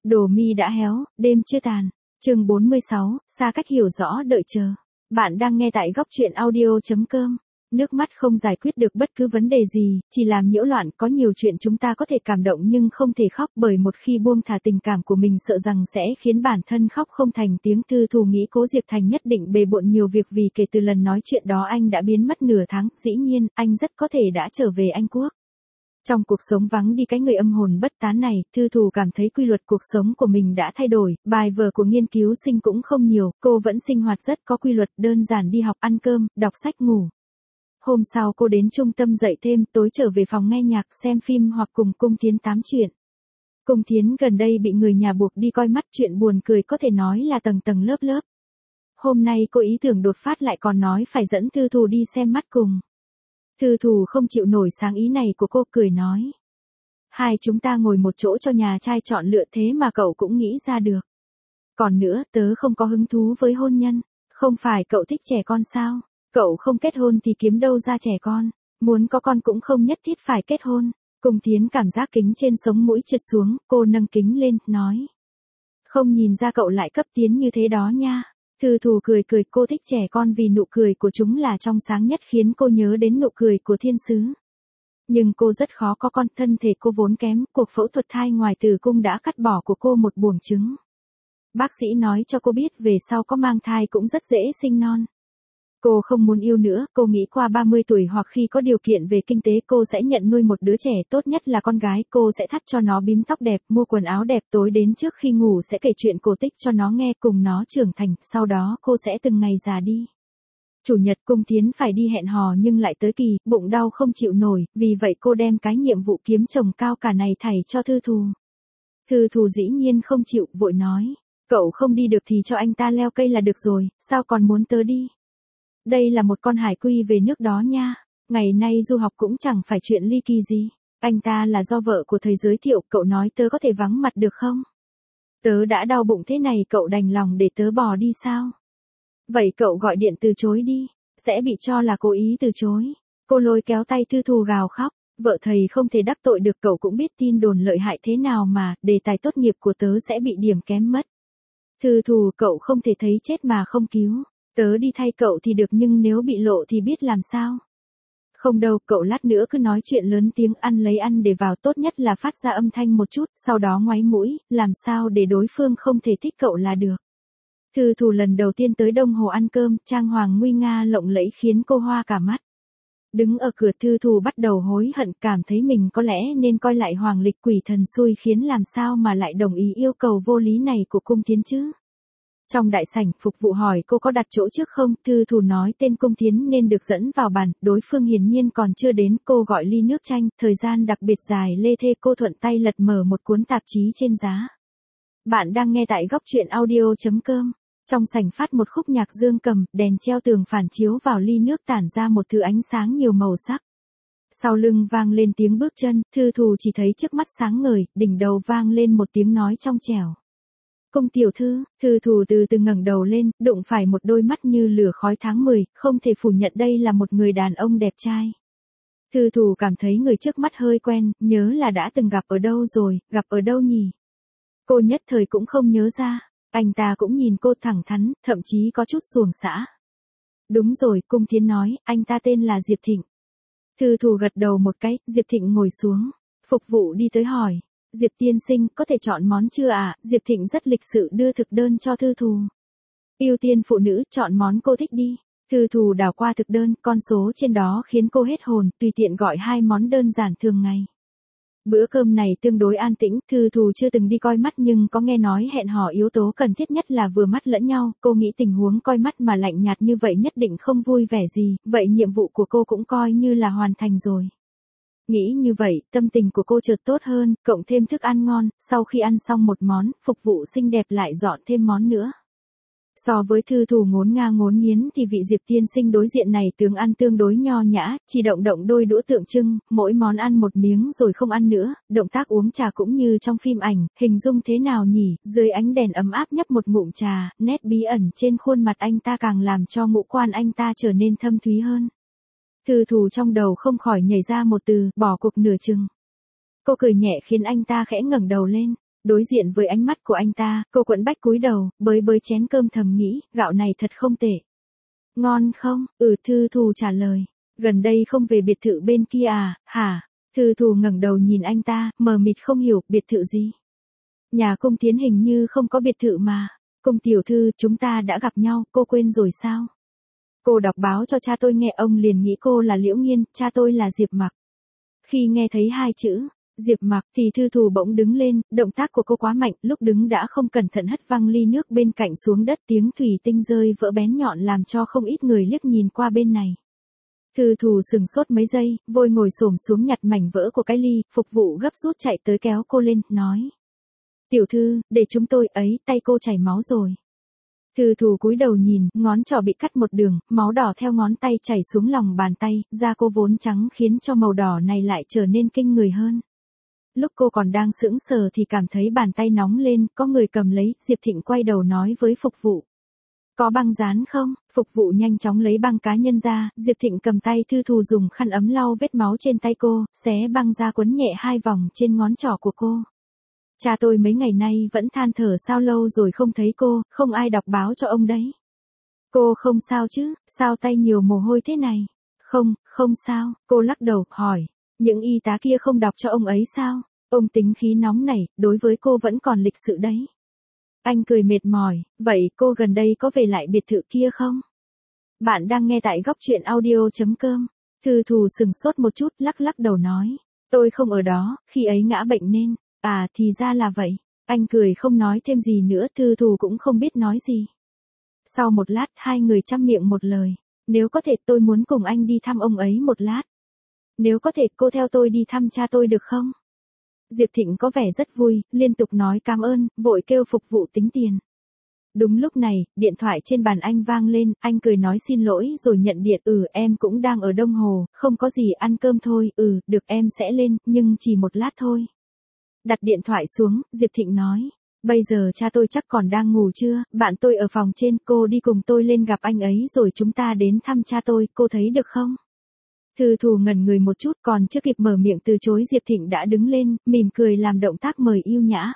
Đồ mi đã héo, đêm chưa tàn. Chương 46, xa cách hiểu rõ đợi chờ. Bạn đang nghe tại góc truyện audio.com. Nước mắt không giải quyết được bất cứ vấn đề gì, chỉ làm nhiễu loạn. Có nhiều chuyện chúng ta có thể cảm động nhưng không thể khóc, bởi một khi buông thả tình cảm của mình sợ rằng sẽ khiến bản thân khóc không thành tiếng. Tư Thù nghĩ Cố Diệp Thành nhất định bề bộn nhiều việc, vì kể từ lần nói chuyện đó anh đã biến mất nửa tháng. Dĩ nhiên, anh rất có thể đã trở về Anh Quốc. Trong cuộc sống vắng đi cái người âm hồn bất tán này, Tư Thù cảm thấy quy luật cuộc sống của mình đã thay đổi, bài vở của nghiên cứu sinh cũng không nhiều, cô vẫn sinh hoạt rất có quy luật, đơn giản đi học, ăn cơm, đọc sách, ngủ. Hôm sau cô đến trung tâm dạy thêm, tối trở về phòng nghe nhạc, xem phim hoặc cùng Cung Thiến tám chuyện. Cung Thiến gần đây bị người nhà buộc đi coi mắt, chuyện buồn cười có thể nói là tầng tầng lớp lớp. Hôm nay cô ý tưởng đột phát lại còn nói phải dẫn Tư Thù đi xem mắt cùng. Tư Thù không chịu nổi sáng ý này của cô, cười nói. Hai chúng ta ngồi một chỗ cho nhà trai chọn lựa, thế mà cậu cũng nghĩ ra được. Còn nữa, tớ không có hứng thú với hôn nhân. Không phải cậu thích trẻ con sao? Cậu không kết hôn thì kiếm đâu ra trẻ con. Muốn có con cũng không nhất thiết phải kết hôn. Cung Thiến cảm giác kính trên sống mũi trượt xuống, cô nâng kính lên, nói. Không nhìn ra cậu lại cấp tiến như thế đó nha. Tư Thù cười cười, cô thích trẻ con vì nụ cười của chúng là trong sáng nhất, khiến cô nhớ đến nụ cười của thiên sứ. Nhưng cô rất khó có con, thân thể cô vốn kém, cuộc phẫu thuật thai ngoài tử cung đã cắt bỏ của cô một buồng trứng. Bác sĩ nói cho cô biết về sau có mang thai cũng rất dễ sinh non. Cô không muốn yêu nữa, cô nghĩ qua 30 tuổi hoặc khi có điều kiện về kinh tế cô sẽ nhận nuôi một đứa trẻ, tốt nhất là con gái, cô sẽ thắt cho nó bím tóc đẹp, mua quần áo đẹp, tối đến trước khi ngủ sẽ kể chuyện cổ tích cho nó nghe, cùng nó trưởng thành, sau đó cô sẽ từng ngày già đi. Chủ nhật Cung Thiến phải đi hẹn hò nhưng lại tới kỳ, bụng đau không chịu nổi, vì vậy cô đem cái nhiệm vụ kiếm chồng cao cả này thảy cho Tư Thù. Tư Thù dĩ nhiên không chịu, vội nói, cậu không đi được thì cho anh ta leo cây là được rồi, sao còn muốn tớ đi? Đây là một con hải quy về nước đó nha, ngày nay du học cũng chẳng phải chuyện ly kỳ gì. Anh ta là do vợ của thầy giới thiệu, cậu nói tớ có thể vắng mặt được không? Tớ đã đau bụng thế này cậu đành lòng để tớ bỏ đi sao? Vậy cậu gọi điện từ chối đi, sẽ bị cho là cố ý từ chối. Cô lôi kéo tay Tư Thù gào khóc, vợ thầy không thể đắc tội được, cậu cũng biết tin đồn lợi hại thế nào mà, đề tài tốt nghiệp của tớ sẽ bị điểm kém mất. Tư Thù, cậu không thể thấy chết mà không cứu. Tớ đi thay cậu thì được nhưng nếu bị lộ thì biết làm sao? Không đâu, cậu lát nữa cứ nói chuyện lớn tiếng, ăn lấy ăn để vào, tốt nhất là phát ra âm thanh một chút, sau đó ngoáy mũi, làm sao để đối phương không thể thích cậu là được. Tư Thù lần đầu tiên tới Đông Hồ ăn cơm, trang hoàng nguy nga lộng lẫy khiến cô hoa cả mắt. Đứng ở cửa Tư Thù bắt đầu hối hận, cảm thấy mình có lẽ nên coi lại hoàng lịch, quỷ thần xui khiến làm sao mà lại đồng ý yêu cầu vô lý này của Cung Thiến chứ. Trong đại sảnh, phục vụ hỏi cô có đặt chỗ trước không, Tư Thù nói tên Cung Thiến nên được dẫn vào bàn, đối phương hiển nhiên còn chưa đến, cô gọi ly nước chanh, thời gian đặc biệt dài lê thê, cô thuận tay lật mở một cuốn tạp chí trên giá. Bạn đang nghe tại góc truyện audio.com. Trong sảnh phát một khúc nhạc dương cầm, đèn treo tường phản chiếu vào ly nước tản ra một thứ ánh sáng nhiều màu sắc. Sau lưng vang lên tiếng bước chân, Tư Thù chỉ thấy trước mắt sáng ngời, đỉnh đầu vang lên một tiếng nói trong trẻo. Cung tiểu thư, Tư Thù từ từ ngẩng đầu lên, đụng phải một đôi mắt như lửa khói tháng 10, không thể phủ nhận đây là một người đàn ông đẹp trai. Tư Thù cảm thấy người trước mắt hơi quen, nhớ là đã từng gặp ở đâu rồi, gặp ở đâu nhỉ? Cô nhất thời cũng không nhớ ra, anh ta cũng nhìn cô thẳng thắn, thậm chí có chút xuồng xã. Đúng rồi, Cung Thiến nói, anh ta tên là Diệp Thịnh. Tư Thù gật đầu một cái, Diệp Thịnh ngồi xuống, phục vụ đi tới hỏi. Diệp tiên sinh, có thể chọn món chưa ạ? Diệp Thịnh rất lịch sự đưa thực đơn cho Tư Thù. Ưu tiên phụ nữ, chọn món cô thích đi. Tư Thù đảo qua thực đơn, con số trên đó khiến cô hết hồn, tùy tiện gọi 2 món đơn giản thường ngày. Bữa cơm này tương đối an tĩnh, Tư Thù chưa từng đi coi mắt nhưng có nghe nói hẹn hò yếu tố cần thiết nhất là vừa mắt lẫn nhau, cô nghĩ tình huống coi mắt mà lạnh nhạt như vậy nhất định không vui vẻ gì, vậy nhiệm vụ của cô cũng coi như là hoàn thành rồi. Nghĩ như vậy, tâm tình của cô chợt tốt hơn, cộng thêm thức ăn ngon, sau khi ăn xong một món, phục vụ xinh đẹp lại dọn thêm món nữa. So với Tư Thù ngốn ngang ngốn nghiến thì vị Diệp tiên sinh đối diện này tướng ăn tương đối nho nhã, chỉ động động đôi đũa tượng trưng, mỗi món ăn một miếng rồi không ăn nữa, động tác uống trà cũng như trong phim ảnh, hình dung thế nào nhỉ, dưới ánh đèn ấm áp nhấp một ngụm trà, nét bí ẩn trên khuôn mặt anh ta càng làm cho ngũ quan anh ta trở nên thâm thúy hơn. Tư Thù trong đầu không khỏi nhảy ra một từ, bỏ cuộc nửa chừng. Cô cười nhẹ khiến anh ta khẽ ngẩng đầu lên. Đối diện với ánh mắt của anh ta, cô Quận Bách cúi đầu, bới bới chén cơm thầm nghĩ, gạo này thật không tệ. Ngon không? Thư Thù trả lời. Gần đây không về biệt thự bên kia à, hả? Thư Thù ngẩng đầu nhìn anh ta, mờ mịt không hiểu, biệt thự gì? Nhà Cung Tiến hình như không có biệt thự mà. Cung tiểu thư, chúng ta đã gặp nhau, cô quên rồi sao? Cô đọc báo cho cha tôi nghe, ông liền nghĩ cô là Liễu Nghiên, cha tôi là Diệp Mặc. Khi nghe thấy hai chữ Diệp Mặc thì Thư Thù bỗng đứng lên, động tác của cô quá mạnh, lúc đứng đã không cẩn thận hất văng ly nước bên cạnh xuống đất, tiếng thủy tinh rơi vỡ bén nhọn làm cho không ít người liếc nhìn qua bên này. Thư Thù sừng sốt mấy giây, vội ngồi xổm xuống nhặt mảnh vỡ của cái ly, phục vụ gấp rút chạy tới kéo cô lên, nói. Tiểu thư, để chúng tôi ấy, tay cô chảy máu rồi. Thư Thù cúi đầu nhìn, ngón trỏ bị cắt một đường, máu đỏ theo ngón tay chảy xuống lòng bàn tay, da cô vốn trắng khiến cho màu đỏ này lại trở nên kinh người hơn. Lúc cô còn đang sững sờ thì cảm thấy bàn tay nóng lên, có người cầm lấy, Diệp Thịnh quay đầu nói với phục vụ. Có băng dán không? Phục vụ nhanh chóng lấy băng cá nhân ra, Diệp Thịnh cầm tay Thư Thù dùng khăn ấm lau vết máu trên tay cô, xé băng ra quấn nhẹ 2 vòng trên ngón trỏ của cô. Cha tôi mấy ngày nay vẫn than thở sao lâu rồi không thấy cô, không ai đọc báo cho ông đấy. Cô không sao chứ, sao tay nhiều mồ hôi thế này? Không sao, cô lắc đầu, hỏi. Những y tá kia không đọc cho ông ấy sao? Ông tính khí nóng này, đối với cô vẫn còn lịch sự đấy. Anh cười mệt mỏi, vậy cô gần đây có về lại biệt thự kia không? Bạn đang nghe tại góc truyện audio.com. Thư Thù sừng sốt một chút, lắc đầu nói. Tôi không ở đó, khi ấy ngã bệnh nên. À thì ra là vậy. Anh cười không nói thêm gì nữa, Thư Thù cũng không biết nói gì. Sau một lát, hai người chăm miệng một lời. Nếu có thể tôi muốn cùng anh đi thăm ông ấy một lát. Nếu có thể cô theo tôi đi thăm cha tôi được không? Diệp Thịnh có vẻ rất vui, liên tục nói cảm ơn, vội kêu phục vụ tính tiền. Đúng lúc này, điện thoại trên bàn anh vang lên, anh cười nói xin lỗi rồi nhận điện. Em cũng đang ở Đông Hồ, không có gì, ăn cơm thôi. Được, em sẽ lên, nhưng chỉ một lát thôi. Đặt điện thoại xuống, Diệp Thịnh nói. Bây giờ cha tôi chắc còn đang ngủ chưa, bạn tôi ở phòng trên, cô đi cùng tôi lên gặp anh ấy rồi chúng ta đến thăm cha tôi, cô thấy được không? Thư Thù ngẩn người một chút, còn chưa kịp mở miệng từ chối Diệp Thịnh đã đứng lên, mỉm cười làm động tác mời yêu nhã.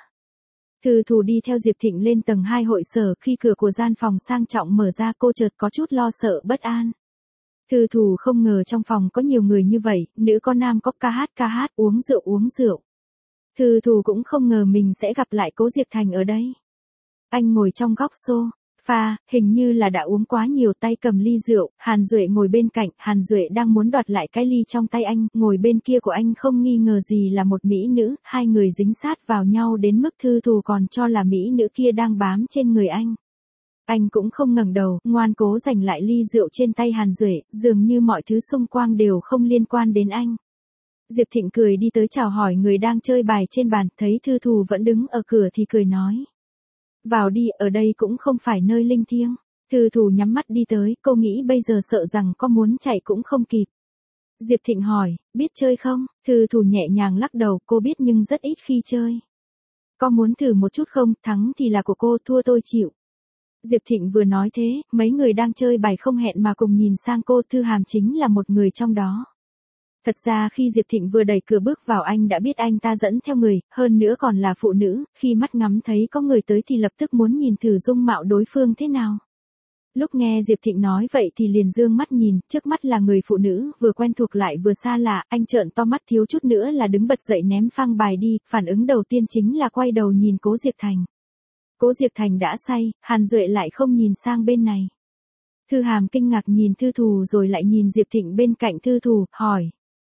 Thư Thù đi theo Diệp Thịnh lên tầng 2 hội sở, khi cửa của gian phòng sang trọng mở ra cô chợt có chút lo sợ bất an. Thư Thù không ngờ trong phòng có nhiều người như vậy, nữ có nam có ca hát, uống rượu. Thư Thù cũng không ngờ mình sẽ gặp lại Cố Diệp Thành ở đây. Anh ngồi trong góc sofa, hình như là đã uống quá nhiều, tay cầm ly rượu, Hàn Duệ ngồi bên cạnh, Hàn Duệ đang muốn đoạt lại cái ly trong tay anh, ngồi bên kia của anh không nghi ngờ gì là một mỹ nữ, hai người dính sát vào nhau đến mức Thư Thù còn cho là mỹ nữ kia đang bám trên người anh. Anh cũng không ngẩng đầu, ngoan cố giành lại ly rượu trên tay Hàn Duệ, dường như mọi thứ xung quanh đều không liên quan đến anh. Diệp Thịnh cười đi tới chào hỏi người đang chơi bài trên bàn, thấy Thư Thù vẫn đứng ở cửa thì cười nói. Vào đi, ở đây cũng không phải nơi linh thiêng. Thư Thù nhắm mắt đi tới, cô nghĩ bây giờ sợ rằng có muốn chạy cũng không kịp. Diệp Thịnh hỏi, biết chơi không? Thư Thù nhẹ nhàng lắc đầu, cô biết nhưng rất ít khi chơi. Có muốn thử một chút không, thắng thì là của cô, thua tôi chịu. Diệp Thịnh vừa nói thế, mấy người đang chơi bài không hẹn mà cùng nhìn sang cô, Thư Hàm chính là một người trong đó. Thật ra khi Diệp Thịnh vừa đẩy cửa bước vào anh đã biết anh ta dẫn theo người, hơn nữa còn là phụ nữ, khi mắt ngắm thấy có người tới thì lập tức muốn nhìn thử dung mạo đối phương thế nào. Lúc nghe Diệp Thịnh nói vậy thì liền dương mắt nhìn, trước mắt là người phụ nữ, vừa quen thuộc lại vừa xa lạ, anh trợn to mắt thiếu chút nữa là đứng bật dậy ném phang bài đi, phản ứng đầu tiên chính là quay đầu nhìn Cố Diệp Thành. Cố Diệp Thành đã say, Hàn Duệ lại không nhìn sang bên này. Thư Hàm kinh ngạc nhìn Thư Thù rồi lại nhìn Diệp Thịnh bên cạnh Thư Thù, hỏi.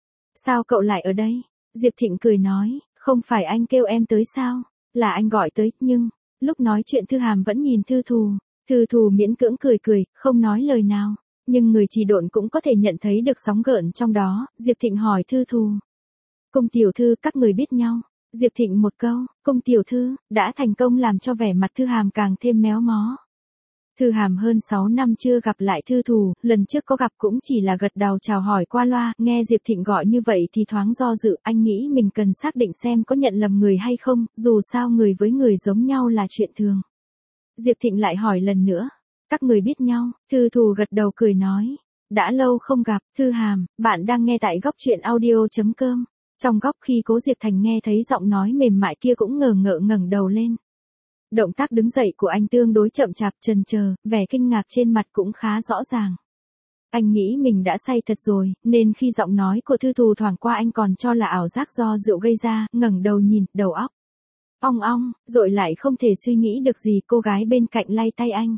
Sao cậu lại ở đây? Diệp Thịnh cười nói, không phải anh kêu em tới sao? Là anh gọi tới, nhưng, lúc nói chuyện Thư Hàm vẫn nhìn Thư Thù. Thư Thù miễn cưỡng cười, không nói lời nào. Nhưng người trì độn cũng có thể nhận thấy được sóng gợn trong đó, Diệp Thịnh hỏi Thư Thù. Cung tiểu thư, các người biết nhau. Diệp Thịnh một câu, cung tiểu thư, đã thành công làm cho vẻ mặt Thư Hàm càng thêm méo mó. Thư Hàm hơn 6 năm chưa gặp lại Thư Thù, lần trước có gặp cũng chỉ là gật đầu chào hỏi qua loa, nghe Diệp Thịnh gọi như vậy thì thoáng do dự, anh nghĩ mình cần xác định xem có nhận lầm người hay không, dù sao người với người giống nhau là chuyện thường. Diệp Thịnh lại hỏi lần nữa, các người biết nhau? Thư Thù gật đầu cười nói, đã lâu không gặp. Thư Hàm, bạn đang nghe tại góc truyện audio.com. Trong góc khi Cố Diệp Thành nghe thấy giọng nói mềm mại kia cũng ngờ ngợ ngẩng đầu lên. Động tác đứng dậy của anh tương đối chậm chạp chần chờ, vẻ kinh ngạc trên mặt cũng khá rõ ràng. Anh nghĩ mình đã say thật rồi, nên khi giọng nói của Thư Thù thoảng qua anh còn cho là ảo giác do rượu gây ra, ngẩng đầu nhìn, đầu óc ong ong, rồi lại không thể suy nghĩ được gì. Cô gái bên cạnh lay tay anh.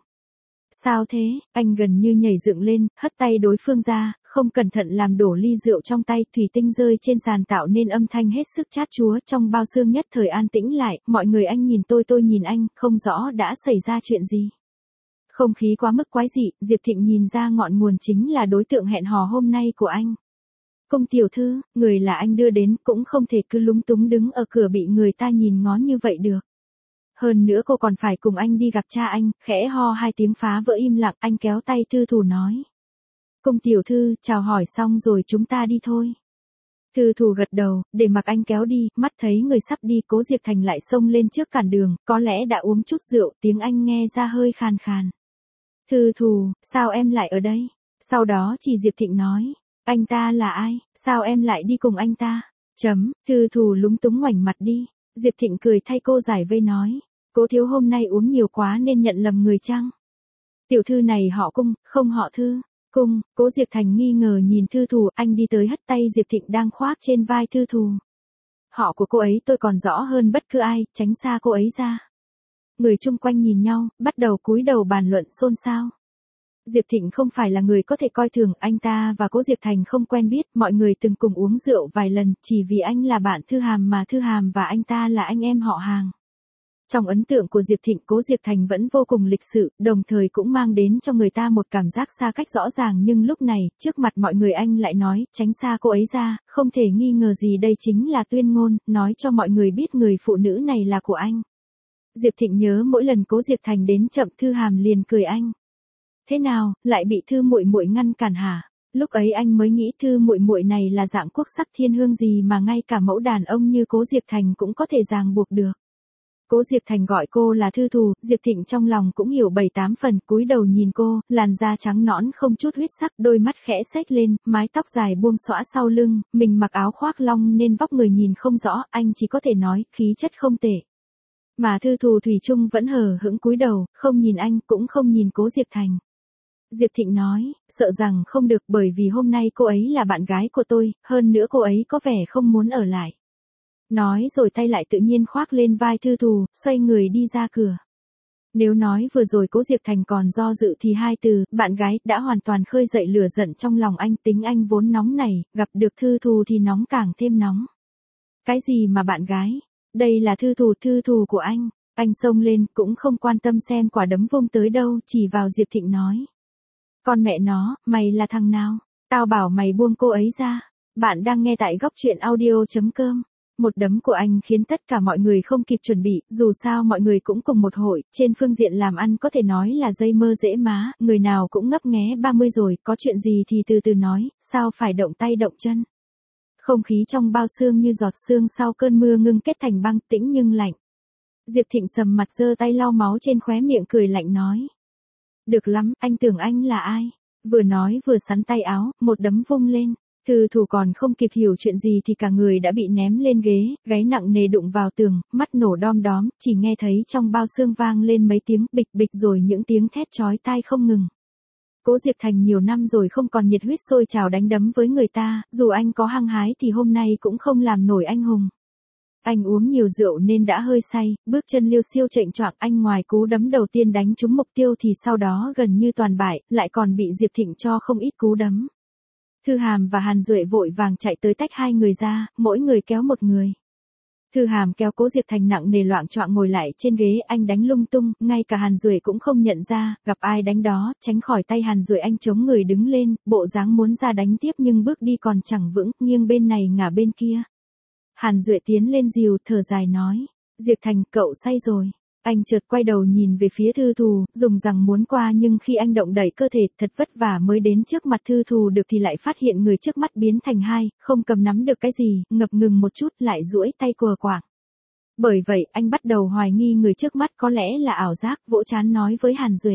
Sao thế? Anh gần như nhảy dựng lên, hất tay đối phương ra, không cẩn thận làm đổ ly rượu trong tay, thủy tinh rơi trên sàn tạo nên âm thanh hết sức chát chúa. Trong bao xương nhất thời an tĩnh lại, mọi người anh nhìn tôi nhìn anh, không rõ đã xảy ra chuyện gì. Không khí quá mức quái dị, Diệp Thịnh nhìn ra ngọn nguồn chính là đối tượng hẹn hò hôm nay của anh. Cung tiểu thư, người là anh đưa đến, cũng không thể cứ lúng túng đứng ở cửa bị người ta nhìn ngó như vậy được. Hơn nữa cô còn phải cùng anh đi gặp cha anh, khẽ ho hai tiếng phá vỡ im lặng, anh kéo tay Thư Thù nói. Cung tiểu thư, chào hỏi xong rồi chúng ta đi thôi. Thư Thù gật đầu, để mặc anh kéo đi, mắt thấy người sắp đi, Cố Diệp Thành lại xông lên trước cản đường, có lẽ đã uống chút rượu, tiếng anh nghe ra hơi khàn khàn. Thư Thù, sao em lại ở đây? Sau đó chỉ Diệp Thịnh nói, anh ta là ai, sao em lại đi cùng anh ta? Thư Thù lúng túng ngoảnh mặt đi. Diệp Thịnh cười thay cô giải vây nói, Cố thiếu hôm nay uống nhiều quá nên nhận lầm người chăng? Tiểu thư này họ Cung, không họ Thư. Cung, Cố Diệp Thành nghi ngờ nhìn Thư Thù, anh đi tới hất tay Diệp Thịnh đang khoác trên vai Thư Thù. Họ của cô ấy tôi còn rõ hơn bất cứ ai, tránh xa cô ấy ra. Người chung quanh nhìn nhau, bắt đầu cúi đầu bàn luận xôn xao. Diệp Thịnh không phải là người có thể coi thường, anh ta và Cố Diệp Thành không quen biết, mọi người từng cùng uống rượu vài lần, chỉ vì anh là bạn Thư Hàm mà Thư Hàm và anh ta là anh em họ hàng. Trong ấn tượng của Diệp Thịnh, Cố Diệp Thành vẫn vô cùng lịch sự, đồng thời cũng mang đến cho người ta một cảm giác xa cách rõ ràng, nhưng lúc này, trước mặt mọi người anh lại nói, tránh xa cô ấy ra, không thể nghi ngờ gì đây chính là tuyên ngôn, nói cho mọi người biết người phụ nữ này là của anh. Diệp Thịnh nhớ mỗi lần Cố Diệp Thành đến chậm Thư Hàm liền cười anh. Thế nào, lại bị Thư muội muội ngăn cản hả? Lúc ấy anh mới nghĩ Thư muội muội này là dạng quốc sắc thiên hương gì mà ngay cả mẫu đàn ông như Cố Diệp Thành cũng có thể ràng buộc được. Cố Diệp Thành gọi cô là Thư Thù, Diệp Thịnh trong lòng cũng hiểu 7-8 phần, cúi đầu nhìn cô, làn da trắng nõn không chút huyết sắc, đôi mắt khẽ xếch lên, mái tóc dài buông xõa sau lưng, mình mặc áo khoác lông nên vóc người nhìn không rõ, anh chỉ có thể nói, khí chất không tệ. Mà Thư Thù thủy chung vẫn hờ hững cúi đầu, không nhìn anh, cũng không nhìn Cố Diệp Thành. Diệp Thịnh nói, sợ rằng không được bởi vì hôm nay cô ấy là bạn gái của tôi, hơn nữa cô ấy có vẻ không muốn ở lại. Nói rồi tay lại tự nhiên khoác lên vai Thư Thù, xoay người đi ra cửa. Nếu nói vừa rồi Cố Diệp Thành còn do dự thì hai từ, bạn gái, đã hoàn toàn khơi dậy lửa giận trong lòng anh, tính anh vốn nóng này, gặp được Thư Thù thì nóng càng thêm nóng. Cái gì mà bạn gái? Đây là Thư Thù của anh xông lên, cũng không quan tâm xem quả đấm vung tới đâu, chỉ vào Diệp Thịnh nói. Con mẹ nó, mày là thằng nào? Tao bảo mày buông cô ấy ra. Bạn đang nghe tại góc truyện audio.com. Một đấm của anh khiến tất cả mọi người không kịp chuẩn bị, dù sao mọi người cũng cùng một hội, trên phương diện làm ăn có thể nói là dây mơ dễ má, người nào cũng ngấp nghé 30 rồi, có chuyện gì thì từ từ nói, sao phải động tay động chân. Không khí trong bao xương như giọt sương sau cơn mưa ngưng kết thành băng, tĩnh nhưng lạnh. Diệp Thịnh sầm mặt giơ tay lau máu trên khóe miệng cười lạnh nói. Được lắm, anh tưởng anh là ai? Vừa nói vừa sắn tay áo, một đấm vung lên. Thư Thù còn không kịp hiểu chuyện gì thì cả người đã bị ném lên ghế, gáy nặng nề đụng vào tường, mắt nổ đom đóm, chỉ nghe thấy trong bao xương vang lên mấy tiếng bịch bịch rồi những tiếng thét chói tai không ngừng. Cố Diệp Thành nhiều năm rồi không còn nhiệt huyết sôi trào đánh đấm với người ta, dù anh có hăng hái thì hôm nay cũng không làm nổi anh hùng. Anh uống nhiều rượu nên đã hơi say, bước chân liêu xiêu chệnh choạng, anh ngoài cú đấm đầu tiên đánh trúng mục tiêu thì sau đó gần như toàn bại, lại còn bị Diệp Thịnh cho không ít cú đấm. Thư Hàm và Hàn Duệ vội vàng chạy tới tách hai người ra, mỗi người kéo một người. Thư Hàm kéo Cố Diệp Thành nặng nề loạng choạng ngồi lại trên ghế, anh đánh lung tung, ngay cả Hàn Duệ cũng không nhận ra, gặp ai đánh đó, tránh khỏi tay Hàn Duệ anh chống người đứng lên, bộ dáng muốn ra đánh tiếp nhưng bước đi còn chẳng vững, nghiêng bên này ngả bên kia. Hàn Duệ tiến lên dìu, thở dài nói, Diệp Thành, cậu say rồi. Anh chợt quay đầu nhìn về phía Thư Thù, dùng rằng muốn qua nhưng khi anh động đẩy cơ thể thật vất vả mới đến trước mặt Thư Thù được thì lại phát hiện người trước mắt biến thành hai, không cầm nắm được cái gì, ngập ngừng một chút lại duỗi tay quờ quạng. Bởi vậy anh bắt đầu hoài nghi người trước mắt có lẽ là ảo giác, vỗ trán nói với Hàn Duệ.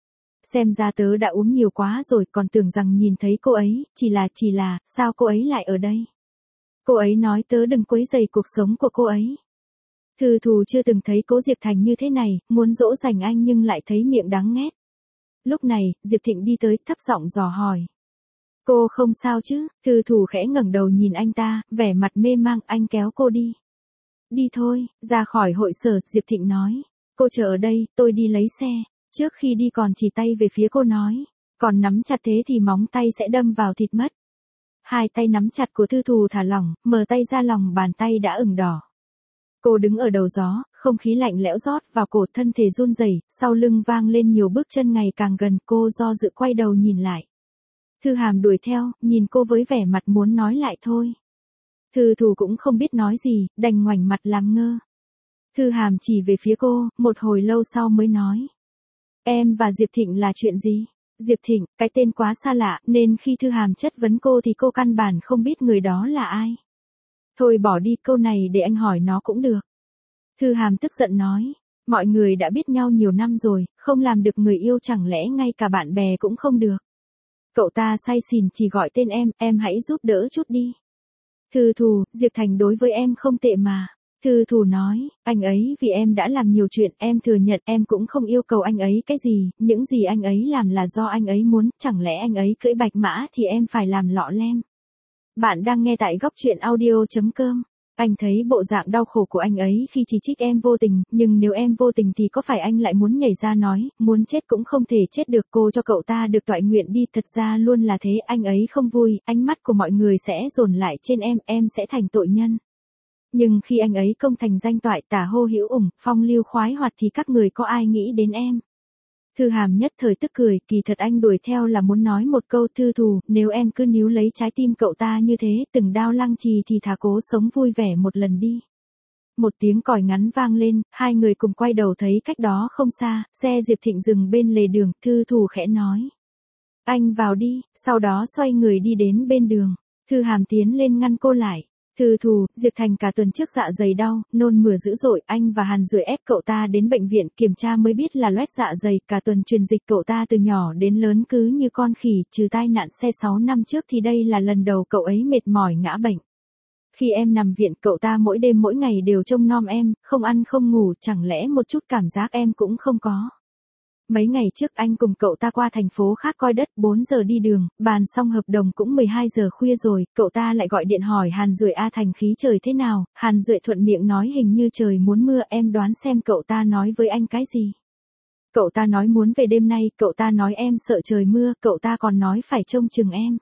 Xem ra tớ đã uống nhiều quá rồi, còn tưởng rằng nhìn thấy cô ấy, chỉ là, sao cô ấy lại ở đây? Cô ấy nói tớ đừng quấy rầy cuộc sống của cô ấy. Thư Thù chưa từng thấy Cố Diệp Thành như thế này, muốn dỗ dành anh nhưng lại thấy miệng đắng nghét. Lúc này, Diệp Thịnh đi tới, thấp giọng dò hỏi. Cô không sao chứ? Thư Thù khẽ ngẩng đầu nhìn anh ta, vẻ mặt mê mang, anh kéo cô đi. Đi thôi, ra khỏi hội sở, Diệp Thịnh nói. Cô chờ ở đây, tôi đi lấy xe. Trước khi đi còn chỉ tay về phía cô nói. Còn nắm chặt thế thì móng tay sẽ đâm vào thịt mất. Hai tay nắm chặt của Thư Thù thả lỏng, mở tay ra lòng bàn tay đã ửng đỏ. Cô đứng ở đầu gió, không khí lạnh lẽo rót vào cổ, thân thể run rẩy, sau lưng vang lên nhiều bước chân ngày càng gần, cô do dự quay đầu nhìn lại. Thư Hàm đuổi theo, nhìn cô với vẻ mặt muốn nói lại thôi. Thư Thù cũng không biết nói gì, đành ngoảnh mặt làm ngơ. Thư Hàm chỉ về phía cô, một hồi lâu sau mới nói. Em và Diệp Thịnh là chuyện gì? Diệp Thịnh, cái tên quá xa lạ, nên khi Thư Hàm chất vấn cô thì cô căn bản không biết người đó là ai. Thôi bỏ đi, câu này để anh hỏi nó cũng được. Thư Hàm tức giận nói. Mọi người đã biết nhau nhiều năm rồi, không làm được người yêu chẳng lẽ ngay cả bạn bè cũng không được. Cậu ta say xỉn chỉ gọi tên em hãy giúp đỡ chút đi. Thư Thù, Diệp Thành đối với em không tệ mà. Thư Thù nói, anh ấy vì em đã làm nhiều chuyện, em thừa nhận, em cũng không yêu cầu anh ấy cái gì, những gì anh ấy làm là do anh ấy muốn, chẳng lẽ anh ấy cưỡi bạch mã thì em phải làm lọ lem. Bạn đang nghe tại góc truyện audio.com. Anh thấy bộ dạng đau khổ của anh ấy khi chỉ trích em vô tình, nhưng nếu em vô tình thì có phải anh lại muốn nhảy ra nói, muốn chết cũng không thể chết được, cô cho cậu ta được toại nguyện đi, thật ra luôn là thế, anh ấy không vui, ánh mắt của mọi người sẽ dồn lại trên em sẽ thành tội nhân. Nhưng khi anh ấy công thành danh toại, tả hô hữu ủng, phong lưu khoái hoạt thì các người có ai nghĩ đến em? Thư Hàm nhất thời tức cười, kỳ thật anh đuổi theo là muốn nói một câu, Thư Thù, nếu em cứ níu lấy trái tim cậu ta như thế, từng đao lăng trì thì thà cố sống vui vẻ một lần đi. Một tiếng còi ngắn vang lên, hai người cùng quay đầu thấy cách đó không xa, xe Diệp Thịnh dừng bên lề đường, Thư Thù khẽ nói. Anh vào đi, sau đó xoay người đi đến bên đường. Thư Hàm tiến lên ngăn cô lại. Thư Thù, Diệp Thành cả tuần trước dạ dày đau, nôn mửa dữ dội, anh và Hàn Duệ ép cậu ta đến bệnh viện, kiểm tra mới biết là loét dạ dày, cả tuần truyền dịch cậu ta từ nhỏ đến lớn cứ như con khỉ, trừ tai nạn xe 6 năm trước thì đây là lần đầu cậu ấy mệt mỏi ngã bệnh. Khi em nằm viện, cậu ta mỗi đêm mỗi ngày đều trông nom em, không ăn không ngủ, chẳng lẽ một chút cảm giác em cũng không có. Mấy ngày trước anh cùng cậu ta qua thành phố khác coi đất, 4 giờ đi đường, bàn xong hợp đồng cũng 12 giờ khuya rồi, cậu ta lại gọi điện hỏi Hàn Duệ A Thành khí trời thế nào, Hàn Duệ thuận miệng nói hình như trời muốn mưa, em đoán xem cậu ta nói với anh cái gì. Cậu ta nói muốn về đêm nay, cậu ta nói em sợ trời mưa, cậu ta còn nói phải trông chừng em.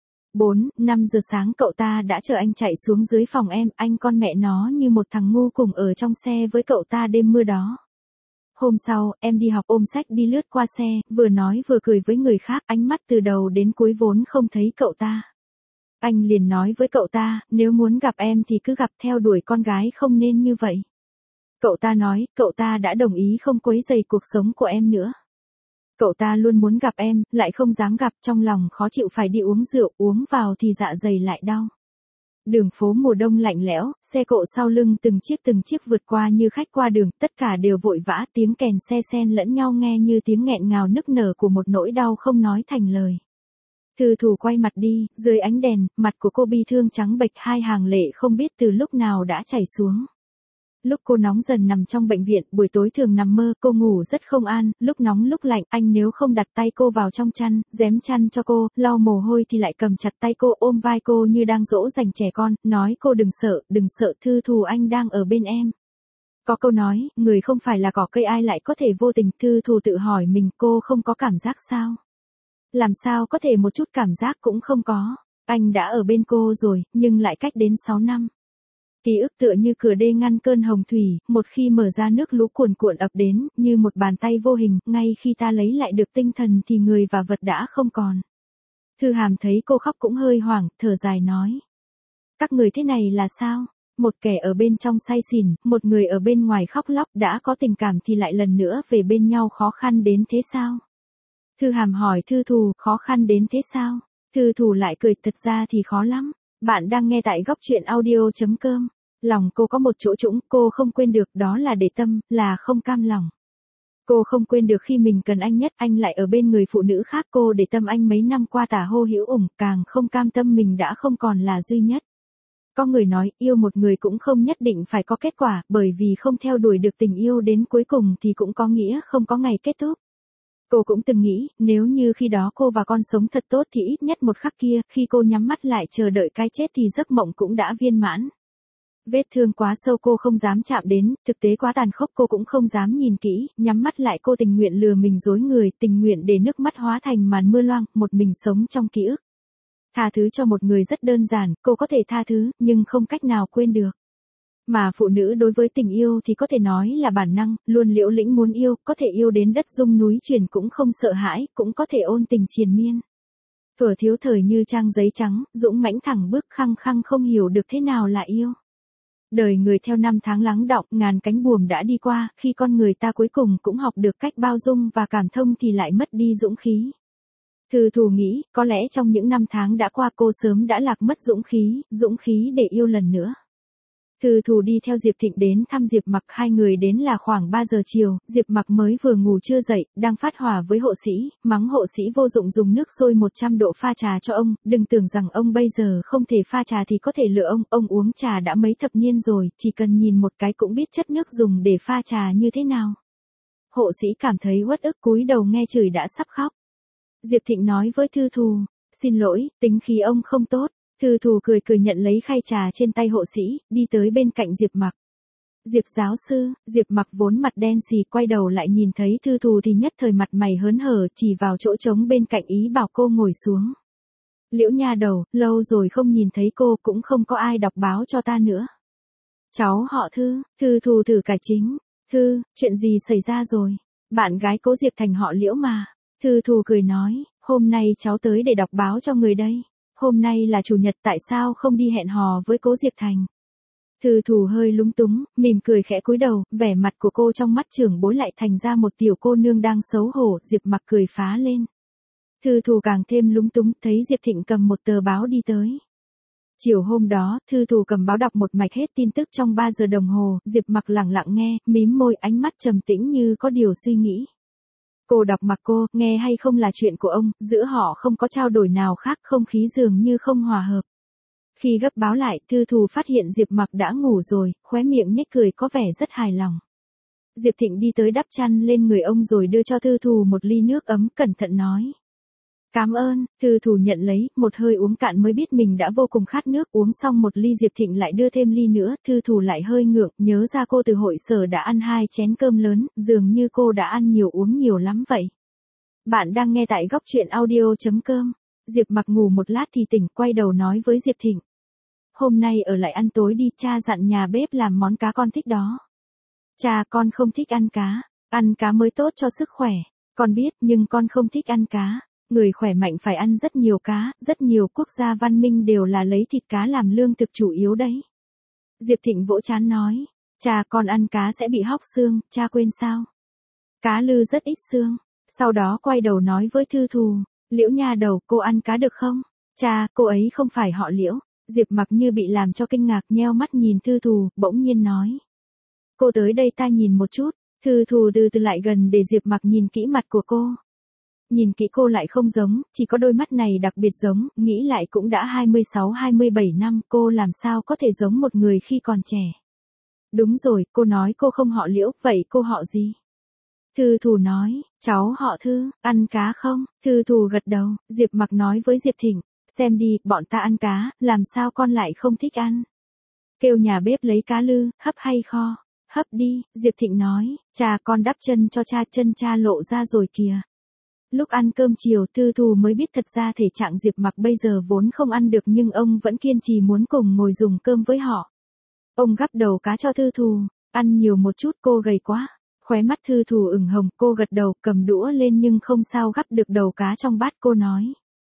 4-5 giờ sáng cậu ta đã chờ anh chạy xuống dưới phòng em, anh con mẹ nó như một thằng ngu cùng ở trong xe với cậu ta đêm mưa đó. Hôm sau, em đi học ôm sách đi lướt qua xe, vừa nói vừa cười với người khác, ánh mắt từ đầu đến cuối vốn không thấy cậu ta. Anh liền nói với cậu ta, nếu muốn gặp em thì cứ gặp, theo đuổi con gái không nên như vậy. Cậu ta nói, cậu ta đã đồng ý không quấy rầy cuộc sống của em nữa. Cậu ta luôn muốn gặp em, lại không dám gặp, trong lòng khó chịu phải đi uống rượu, uống vào thì dạ dày lại đau. Đường phố mùa đông lạnh lẽo, xe cộ sau lưng từng chiếc vượt qua như khách qua đường, tất cả đều vội vã, tiếng kèn xe xen lẫn nhau nghe như tiếng nghẹn ngào nức nở của một nỗi đau không nói thành lời. Thư Thù quay mặt đi, dưới ánh đèn, mặt của cô bi thương trắng bệch, hai hàng lệ không biết từ lúc nào đã chảy xuống. Lúc cô nóng dần nằm trong bệnh viện, buổi tối thường nằm mơ, cô ngủ rất không an, lúc nóng lúc lạnh, anh nếu không đặt tay cô vào trong chăn, rém chăn cho cô, lau mồ hôi thì lại cầm chặt tay cô, ôm vai cô như đang dỗ dành trẻ con, nói cô đừng sợ, Thư Thù anh đang ở bên em. Có câu nói, người không phải là cỏ cây ai lại có thể vô tình, Thư Thù tự hỏi mình, cô không có cảm giác sao? Làm sao có thể một chút cảm giác cũng không có, anh đã ở bên cô rồi, nhưng lại cách đến 6 năm. Ký ức tựa như cửa đê ngăn cơn hồng thủy, một khi mở ra nước lũ cuồn cuộn ập đến, như một bàn tay vô hình, ngay khi ta lấy lại được tinh thần thì người và vật đã không còn. Thư Hàm thấy cô khóc cũng hơi hoảng, thở dài nói. Các người thế này là sao? Một kẻ ở bên trong say xỉn, một người ở bên ngoài khóc lóc, đã có tình cảm thì lại lần nữa về bên nhau, khó khăn đến thế sao? Thư Hàm hỏi Thư Thù, khó khăn đến thế sao? Thư Thù lại cười, thật ra thì khó lắm. Bạn đang nghe tại góc truyện audio.com. Lòng cô có một chỗ trũng, cô không quên được, đó là để tâm, là không cam lòng. Cô không quên được khi mình cần anh nhất, anh lại ở bên người phụ nữ khác, cô để tâm anh mấy năm qua tả hô hữu ủng, càng không cam tâm mình đã không còn là duy nhất. Có người nói yêu một người cũng không nhất định phải có kết quả, bởi vì không theo đuổi được tình yêu đến cuối cùng thì cũng có nghĩa không có ngày kết thúc. Cô cũng từng nghĩ, nếu như khi đó cô và con sống thật tốt thì ít nhất một khắc kia, khi cô nhắm mắt lại chờ đợi cái chết thì giấc mộng cũng đã viên mãn. Vết thương quá sâu cô không dám chạm đến, thực tế quá tàn khốc cô cũng không dám nhìn kỹ, nhắm mắt lại cô tình nguyện lừa mình dối người, tình nguyện để nước mắt hóa thành màn mưa loang, một mình sống trong ký ức. Tha thứ cho một người rất đơn giản, cô có thể tha thứ, nhưng không cách nào quên được. Mà phụ nữ đối với tình yêu thì có thể nói là bản năng, luôn liễu lĩnh muốn yêu, có thể yêu đến đất rung núi chuyển cũng không sợ hãi, cũng có thể ôn tình triền miên. Thuở thiếu thời như trang giấy trắng, dũng mãnh thẳng bước khăng khăng không hiểu được thế nào là yêu. Đời người theo năm tháng lắng đọng, ngàn cánh buồm đã đi qua, khi con người ta cuối cùng cũng học được cách bao dung và cảm thông thì lại mất đi dũng khí. Thư Thù nghĩ, có lẽ trong những năm tháng đã qua cô sớm đã lạc mất dũng khí để yêu lần nữa. Thư Thù đi theo Diệp Thịnh đến thăm Diệp Mặc, hai người đến là khoảng 3 giờ chiều, Diệp Mặc mới vừa ngủ chưa dậy, đang phát hỏa với hộ sĩ, mắng hộ sĩ vô dụng dùng nước sôi 100 độ pha trà cho ông, đừng tưởng rằng ông bây giờ không thể pha trà thì có thể lừa ông uống trà đã mấy thập niên rồi, chỉ cần nhìn một cái cũng biết chất nước dùng để pha trà như thế nào. Hộ sĩ cảm thấy uất ức cúi đầu nghe chửi đã sắp khóc. Diệp Thịnh nói với Thư Thù, xin lỗi, tính khí ông không tốt. Thư Thù cười nhận lấy khay trà trên tay hộ sĩ, đi tới bên cạnh Diệp Mặc. Diệp giáo sư, Diệp Mặc vốn mặt đen xì quay đầu lại nhìn thấy Thư Thù thì nhất thời mặt mày hớn hở chỉ vào chỗ trống bên cạnh ý bảo cô ngồi xuống. Liễu nha đầu, lâu rồi không nhìn thấy cô cũng không có ai đọc báo cho ta nữa. Cháu họ Thư Thù thử cải chính. Chuyện gì xảy ra rồi? Bạn gái Cố Diệp Thành họ Liễu mà. Thư Thù cười nói, hôm nay cháu tới để đọc báo cho người đây. Hôm nay là chủ nhật tại sao không đi hẹn hò với Cố Diệp Thành? Thư Thù hơi lúng túng, mỉm cười khẽ cúi đầu, vẻ mặt của cô trong mắt trưởng bối lại thành ra một tiểu cô nương đang xấu hổ, Diệp Mặc cười phá lên. Thư Thù càng thêm lúng túng, thấy Diệp Thịnh cầm một tờ báo đi tới. Chiều hôm đó, Thư Thù cầm báo đọc một mạch hết tin tức trong 3 giờ đồng hồ, Diệp Mặc lặng lặng nghe, mím môi ánh mắt trầm tĩnh như có điều suy nghĩ. Cô đọc mặc cô, nghe hay không là chuyện của ông, giữa họ không có trao đổi nào khác, không khí dường như không hòa hợp. Khi gấp báo lại, Thư Thù phát hiện Diệp Mặc đã ngủ rồi, khóe miệng nhếch cười có vẻ rất hài lòng. Diệp Thịnh đi tới đắp chăn lên người ông rồi đưa cho Thư Thù một ly nước ấm, cẩn thận nói. Cảm ơn, Thư Thù nhận lấy, một hơi uống cạn mới biết mình đã vô cùng khát nước, uống xong một ly Diệp Thịnh lại đưa thêm ly nữa, Thư Thù lại hơi ngượng, nhớ ra cô từ hội sở đã ăn 2 chén cơm lớn, dường như cô đã ăn nhiều uống nhiều lắm vậy. Bạn đang nghe tại góc truyện audio.com. Diệp Mặc ngủ một lát thì tỉnh, quay đầu nói với Diệp Thịnh. Hôm nay ở lại ăn tối đi, cha dặn nhà bếp làm món cá con thích đó. Cha con không thích ăn cá mới tốt cho sức khỏe. Con biết, nhưng con không thích ăn cá. Người khỏe mạnh phải ăn rất nhiều cá, rất nhiều quốc gia văn minh đều là lấy thịt cá làm lương thực chủ yếu đấy. Diệp Thịnh vỗ trán nói, cha con ăn cá sẽ bị hóc xương, cha quên sao? Cá lư rất ít xương. Sau đó quay đầu nói với Thư Thù, Liễu nha đầu, cô ăn cá được không? Cha, cô ấy không phải họ Liễu. Diệp Mặc như bị làm cho kinh ngạc nheo mắt nhìn Thư Thù, bỗng nhiên nói. Cô tới đây ta nhìn một chút. Thư Thù từ từ lại gần để Diệp Mặc nhìn kỹ mặt của cô. Nhìn kỹ cô lại không giống, chỉ có đôi mắt này đặc biệt giống, nghĩ lại cũng đã 26-27 năm, cô làm sao có thể giống một người khi còn trẻ. Đúng rồi, cô nói cô không họ Liễu, vậy cô họ gì? Thư Thù nói, cháu họ Thư, ăn cá không? Thư Thù gật đầu, Diệp Mặc nói với Diệp Thịnh, xem đi, bọn ta ăn cá, làm sao con lại không thích ăn? Kêu nhà bếp lấy cá lư, hấp hay kho? Hấp đi, Diệp Thịnh nói, cha con đắp chân cho cha, chân cha lộ ra rồi kìa. Lúc ăn cơm chiều, Thư Thù mới biết thật ra thể trạng Diệp Mặc bây giờ vốn không ăn được nhưng ông vẫn kiên trì muốn cùng ngồi dùng cơm với họ. Ông gắp đầu cá cho Thư Thù, ăn nhiều một chút, cô gầy quá. Khóe mắt Thư Thù ửng hồng, cô gật đầu, cầm đũa lên nhưng không sao gắp được đầu cá trong bát, cô nói.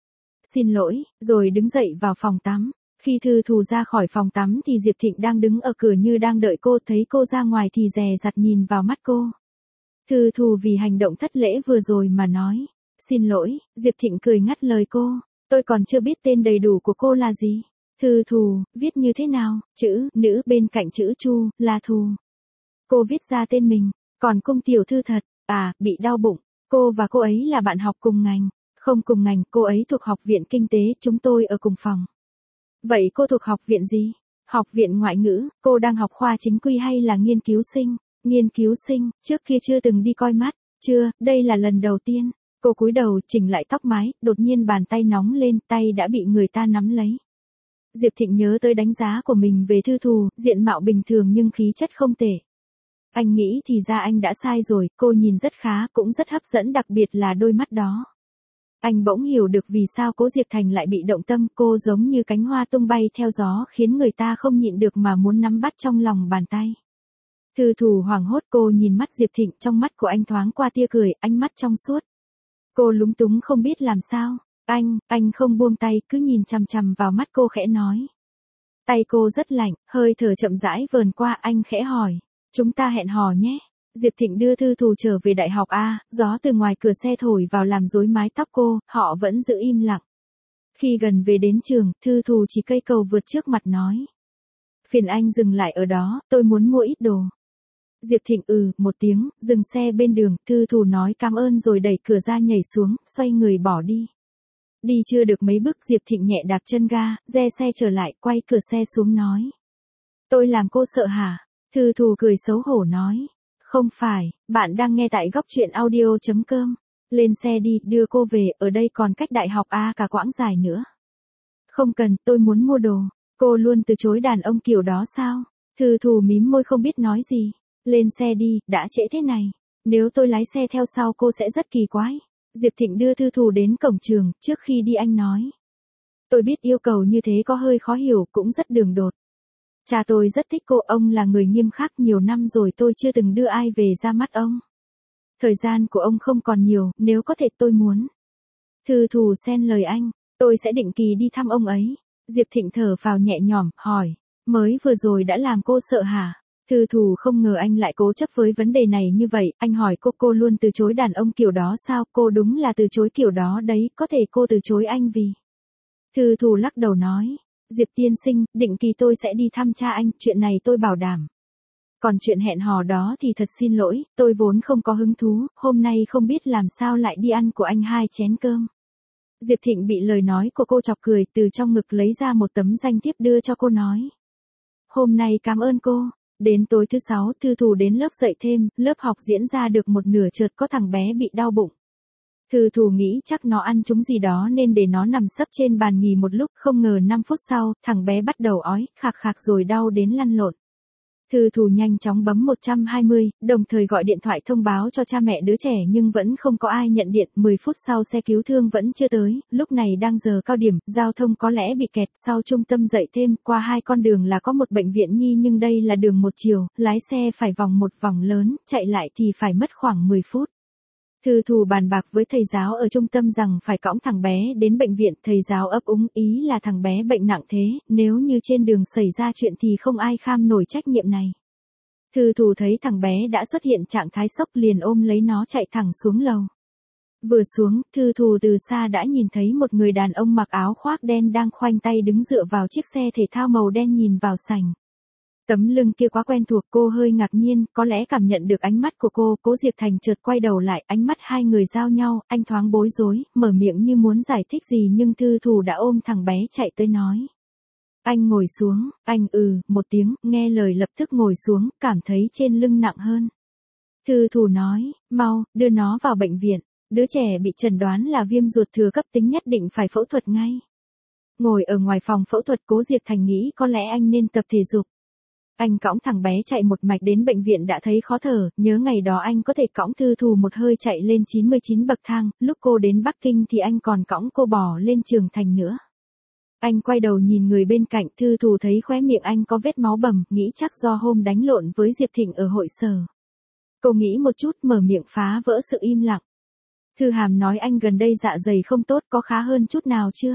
Xin lỗi, rồi đứng dậy vào phòng tắm. Khi Thư Thù ra khỏi phòng tắm thì Diệp Thịnh đang đứng ở cửa như đang đợi cô, thấy cô ra ngoài thì dè dặt nhìn vào mắt cô. Thư Thù vì hành động thất lễ vừa rồi mà nói. Xin lỗi, Diệp Thịnh cười ngắt lời cô. Tôi còn chưa biết tên đầy đủ của cô là gì. Thư Thù, viết như thế nào? Chữ nữ bên cạnh chữ Chu, là Thù. Cô viết ra tên mình. Còn Cung tiểu thư thật, bị đau bụng. Cô và cô ấy là bạn học cùng ngành. Không cùng ngành, cô ấy thuộc học viện kinh tế, chúng tôi ở cùng phòng. Vậy cô thuộc học viện gì? Học viện ngoại ngữ, cô đang học khoa chính quy hay là nghiên cứu sinh? Nghiên cứu sinh, trước kia chưa từng đi coi mắt. Chưa, đây là lần đầu tiên. Cô cúi đầu, chỉnh lại tóc mái, đột nhiên bàn tay nóng lên, tay đã bị người ta nắm lấy. Diệp Thịnh nhớ tới đánh giá của mình về Thư Thù, diện mạo bình thường nhưng khí chất không tệ. Anh nghĩ thì ra anh đã sai rồi, cô nhìn rất khá, cũng rất hấp dẫn, đặc biệt là đôi mắt đó. Anh bỗng hiểu được vì sao Cố Diệp Thành lại bị động tâm, cô giống như cánh hoa tung bay theo gió khiến người ta không nhịn được mà muốn nắm bắt trong lòng bàn tay. Thư Thù hoảng hốt, cô nhìn mắt Diệp Thịnh, trong mắt của anh thoáng qua tia cười, ánh mắt trong suốt. Cô lúng túng không biết làm sao. Anh không buông tay, cứ nhìn chằm chằm vào mắt cô khẽ nói. Tay cô rất lạnh, hơi thở chậm rãi vờn qua, anh khẽ hỏi. Chúng ta hẹn hò nhé. Diệp Thịnh đưa Thư Thù trở về đại học A, gió từ ngoài cửa xe thổi vào làm rối mái tóc cô, họ vẫn giữ im lặng. Khi gần về đến trường, Thư Thù chỉ cây cầu vượt trước mặt nói. Phiền anh dừng lại ở đó, tôi muốn mua ít đồ. Diệp Thịnh một tiếng, dừng xe bên đường, Thư Thù nói cảm ơn rồi đẩy cửa ra nhảy xuống, xoay người bỏ đi. Đi chưa được mấy bước Diệp Thịnh nhẹ đạp chân ga, re xe trở lại, quay cửa xe xuống nói. Tôi làm cô sợ hả? Thư Thù cười xấu hổ nói. Không phải, bạn đang nghe tại góc truyện audio.com. Lên xe đi, đưa cô về, ở đây còn cách đại học A cả quãng dài nữa. Không cần, tôi muốn mua đồ. Cô luôn từ chối đàn ông kiểu đó sao? Thư Thù mím môi không biết nói gì. Lên xe đi, đã trễ thế này. Nếu tôi lái xe theo sau cô sẽ rất kỳ quái. Diệp Thịnh đưa Thư Thù đến cổng trường, trước khi đi anh nói. Tôi biết yêu cầu như thế có hơi khó hiểu, cũng rất đường đột. Cha tôi rất thích cô, ông là người nghiêm khắc, nhiều năm rồi tôi chưa từng đưa ai về ra mắt ông. Thời gian của ông không còn nhiều, nếu có thể tôi muốn. Thư Thù xen lời anh, tôi sẽ định kỳ đi thăm ông ấy. Diệp Thịnh thở phào nhẹ nhõm, hỏi, mới vừa rồi đã làm cô sợ hả? Thư Thù không ngờ anh lại cố chấp với vấn đề này như vậy, anh hỏi cô luôn từ chối đàn ông kiểu đó sao? Cô đúng là từ chối kiểu đó đấy, có thể cô từ chối anh vì. Thư Thù lắc đầu nói, Diệp tiên sinh, định kỳ tôi sẽ đi thăm cha anh, chuyện này tôi bảo đảm. Còn chuyện hẹn hò đó thì thật xin lỗi, tôi vốn không có hứng thú, hôm nay không biết làm sao lại đi ăn của anh 2 chén cơm. Diệp Thịnh bị lời nói của cô chọc cười, từ trong ngực lấy ra một tấm danh thiếp đưa cho cô nói. Hôm nay cảm ơn cô. Đến tối thứ 6, Thư Thù đến lớp dạy thêm, lớp học diễn ra được một nửa chợt có thằng bé bị đau bụng. Thư Thù nghĩ chắc nó ăn trúng gì đó nên để nó nằm sấp trên bàn nghỉ một lúc, không ngờ 5 phút sau, thằng bé bắt đầu ói, khạc khạc rồi đau đến lăn lộn. Thư Thù nhanh chóng bấm 120, đồng thời gọi điện thoại thông báo cho cha mẹ đứa trẻ nhưng vẫn không có ai nhận điện, 10 phút sau xe cứu thương vẫn chưa tới, lúc này đang giờ cao điểm, giao thông có lẽ bị kẹt, sau trung tâm dạy thêm, qua 2 con đường là có một bệnh viện nhi nhưng đây là đường một chiều, lái xe phải vòng một vòng lớn, chạy lại thì phải mất khoảng 10 phút. Thư Thù bàn bạc với thầy giáo ở trung tâm rằng phải cõng thằng bé đến bệnh viện, thầy giáo ấp úng, ý là thằng bé bệnh nặng thế, nếu như trên đường xảy ra chuyện thì không ai kham nổi trách nhiệm này. Thư Thù thấy thằng bé đã xuất hiện trạng thái sốc liền ôm lấy nó chạy thẳng xuống lầu. Vừa xuống, Thư Thù từ xa đã nhìn thấy một người đàn ông mặc áo khoác đen đang khoanh tay đứng dựa vào chiếc xe thể thao màu đen nhìn vào sảnh. Tấm lưng kia quá quen thuộc, cô hơi ngạc nhiên, có lẽ cảm nhận được ánh mắt của cô, Cố Diệp Thành chợt quay đầu lại, ánh mắt hai người giao nhau, anh thoáng bối rối, mở miệng như muốn giải thích gì nhưng Thư Thù đã ôm thằng bé chạy tới nói. Anh ngồi xuống, anh một tiếng, nghe lời lập tức ngồi xuống, cảm thấy trên lưng nặng hơn. Thư Thù nói, mau, đưa nó vào bệnh viện, đứa trẻ bị chẩn đoán là viêm ruột thừa cấp tính nhất định phải phẫu thuật ngay. Ngồi ở ngoài phòng phẫu thuật, Cố Diệp Thành nghĩ có lẽ anh nên tập thể dục. Anh cõng thằng bé chạy một mạch đến bệnh viện đã thấy khó thở, nhớ ngày đó anh có thể cõng Thư Thù một hơi chạy lên 99 bậc thang, lúc cô đến Bắc Kinh thì anh còn cõng cô bò lên Trường Thành nữa. Anh quay đầu nhìn người bên cạnh, Thư Thù thấy khóe miệng anh có vết máu bầm, nghĩ chắc do hôm đánh lộn với Diệp Thịnh ở hội sở. Cô nghĩ một chút, mở miệng phá vỡ sự im lặng. Thư Hàm nói anh gần đây dạ dày không tốt, có khá hơn chút nào chưa?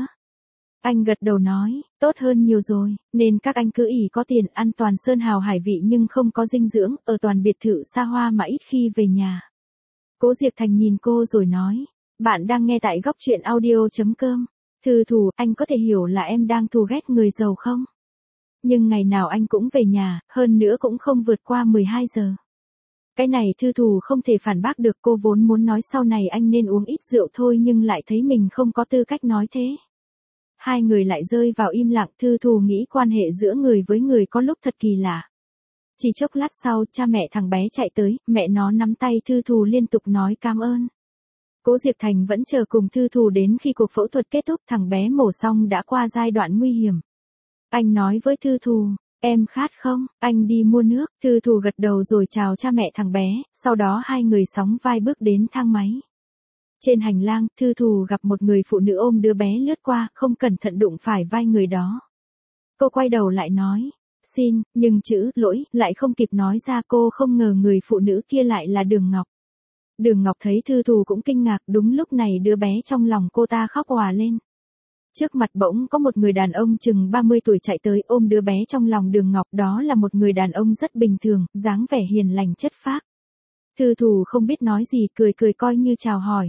Anh gật đầu nói, tốt hơn nhiều rồi, nên các anh cứ ỷ có tiền ăn toàn sơn hào hải vị nhưng không có dinh dưỡng, ở toàn biệt thự xa hoa mà ít khi về nhà. Cố Diệp Thành nhìn cô rồi nói, bạn đang nghe tại góc truyện audio.com. Thư Thù, anh có thể hiểu là em đang thù ghét người giàu không? Nhưng ngày nào anh cũng về nhà, hơn nữa cũng không vượt qua 12 giờ. Cái này Thư Thù không thể phản bác được, cô vốn muốn nói sau này anh nên uống ít rượu thôi nhưng lại thấy mình không có tư cách nói thế. hai người lại rơi vào im lặng. Thư Thù nghĩ quan hệ giữa người với người có lúc thật kỳ lạ. Chỉ chốc lát sau, cha mẹ thằng bé chạy tới, mẹ nó nắm tay Thư Thù liên tục nói cảm ơn. Cố Diệp Thành vẫn chờ cùng Thư Thù đến khi cuộc phẫu thuật kết thúc. Thằng bé mổ xong đã qua giai đoạn nguy hiểm. Anh nói với Thư Thù, em khát không, anh đi mua nước. Thư Thù gật đầu rồi chào cha mẹ thằng bé, sau đó hai người sóng vai bước đến thang máy. Trên hành lang, Thư Thù gặp một người phụ nữ ôm đứa bé lướt qua, không cẩn thận đụng phải vai người đó. Cô quay đầu lại nói, xin, nhưng chữ lỗi lại không kịp nói ra. Cô không ngờ người phụ nữ kia lại là Đường Ngọc. Đường Ngọc thấy Thư Thù cũng kinh ngạc. Đúng lúc này đứa bé trong lòng cô ta khóc òa lên. Trước mặt bỗng có một người đàn ông chừng 30 tuổi chạy tới ôm đứa bé trong lòng Đường Ngọc. Đó là một người đàn ông rất bình thường, dáng vẻ hiền lành chất phác. Thư Thù không biết nói gì, cười cười coi như chào hỏi.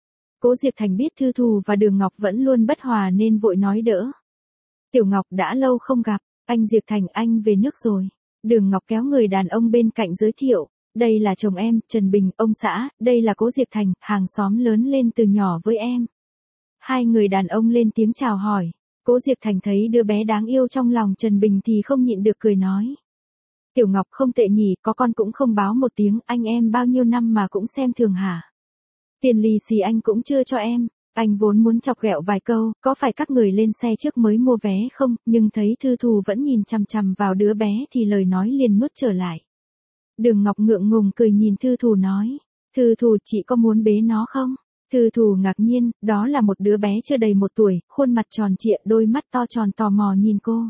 Cố Diệp Thành biết Thư Thù và Đường Ngọc vẫn luôn bất hòa nên vội nói đỡ. Tiểu Ngọc đã lâu không gặp, anh Diệp Thành anh về nước rồi. Đường Ngọc kéo người đàn ông bên cạnh giới thiệu, đây là chồng em, Trần Bình, ông xã, đây là Cố Diệp Thành, hàng xóm lớn lên từ nhỏ với em. Hai người đàn ông lên tiếng chào hỏi. Cố Diệp Thành thấy đứa bé đáng yêu trong lòng Trần Bình thì không nhịn được cười nói. Tiểu Ngọc không tệ nhỉ, có con cũng không báo một tiếng, anh em bao nhiêu năm mà cũng xem thường hả? Tiền lì xì anh cũng chưa cho em. Anh vốn muốn chọc ghẹo vài câu, có phải các người lên xe trước mới mua vé không, nhưng thấy Thư Thù vẫn nhìn chằm chằm vào đứa bé thì lời nói liền nuốt trở lại. Đường Ngọc ngượng ngùng cười nhìn Thư Thù nói, Thư Thù chị có muốn bế nó không? Thư Thù ngạc nhiên, đó là một đứa bé chưa đầy 1 tuổi, khuôn mặt tròn trịa, đôi mắt to tròn tò mò nhìn cô.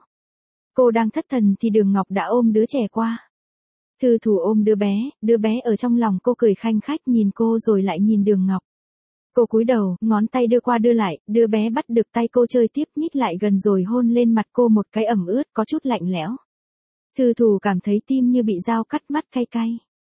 Cô đang thất thần thì Đường Ngọc đã ôm đứa trẻ qua. Thư Thù ôm đứa bé ở trong lòng cô cười khanh khách nhìn cô rồi lại nhìn Đường Ngọc. Cô cúi đầu, ngón tay đưa qua đưa lại, đứa bé bắt được tay cô chơi tiếp, nhích lại gần rồi hôn lên mặt cô một cái ẩm ướt có chút lạnh lẽo. Thư Thù cảm thấy tim như bị dao cắt, mắt cay cay.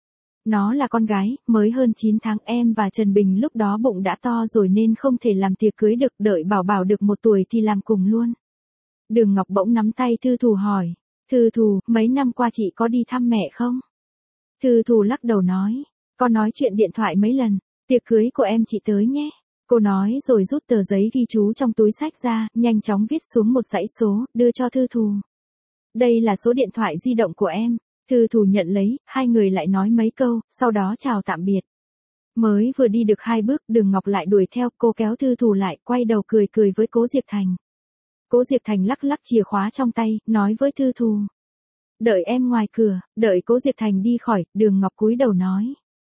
Nó là con gái, mới hơn 9 tháng. Em và Trần Bình lúc đó bụng đã to rồi nên không thể làm tiệc cưới được, đợi bảo bảo được 1 tuổi thì làm cùng luôn. Đường Ngọc bỗng nắm tay Thư Thù hỏi, Thư Thù, mấy năm qua chị có đi thăm mẹ không? Thư Thù lắc đầu nói, con nói chuyện điện thoại mấy lần, tiệc cưới của em chị tới nhé. Cô nói rồi rút tờ giấy ghi chú trong túi xách ra, nhanh chóng viết xuống một dãy số, đưa cho Thư Thù. Đây là số điện thoại di động của em. Thư Thù nhận lấy, hai người lại nói mấy câu, sau đó chào tạm biệt. Mới vừa đi được 2 bước, Đường Ngọc lại đuổi theo, cô kéo Thư Thù lại, quay đầu cười cười với Cố Diệp Thành. Cố Diệp Thành lắc lắc chìa khóa trong tay, nói với Thư Thù. Đợi em ngoài cửa. Đợi Cố Diệp Thành đi khỏi, Đường Ngọc cúi đầu nói.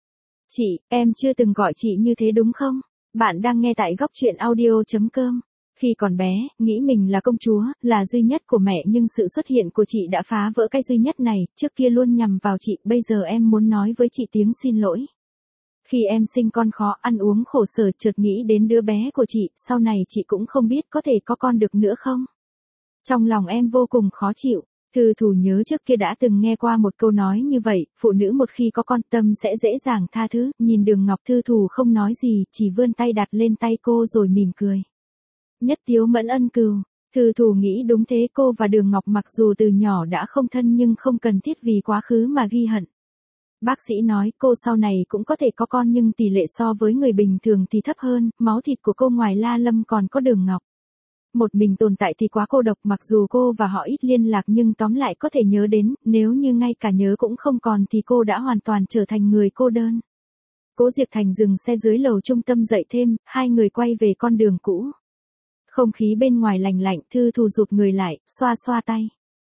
Chị, em chưa từng gọi chị như thế đúng không? Bạn đang nghe tại góc truyện audio.com. Khi còn bé, nghĩ mình là công chúa, là duy nhất của mẹ nhưng sự xuất hiện của chị đã phá vỡ cái duy nhất này, trước kia luôn nhằm vào chị, bây giờ em muốn nói với chị tiếng xin lỗi. Khi em sinh con khó ăn uống khổ sở, chợt nghĩ đến đứa bé của chị, sau này chị cũng không biết có thể có con được nữa không? Trong lòng em vô cùng khó chịu. Thư Thù nhớ trước kia đã từng nghe qua một câu nói như vậy, phụ nữ một khi có con tâm sẽ dễ dàng tha thứ. Nhìn Đường Ngọc, Thư Thù không nói gì, chỉ vươn tay đặt lên tay cô rồi mỉm cười. Nhất tiếu mẫn ân cừu. Thư Thù nghĩ đúng thế, cô và Đường Ngọc mặc dù từ nhỏ đã không thân nhưng không cần thiết vì quá khứ mà ghi hận. Bác sĩ nói cô sau này cũng có thể có con nhưng tỷ lệ so với người bình thường thì thấp hơn, máu thịt của cô ngoài La Lâm còn có Đường Ngọc. Một mình tồn tại thì quá cô độc, mặc dù cô và họ ít liên lạc nhưng tóm lại có thể nhớ đến, nếu như ngay cả nhớ cũng không còn thì cô đã hoàn toàn trở thành người cô đơn. Cố Diệp Thành dừng xe dưới lầu trung tâm dậy thêm, hai người quay về con đường cũ. Không khí bên ngoài lành lạnh, Thư Thù rụt người lại, xoa xoa tay.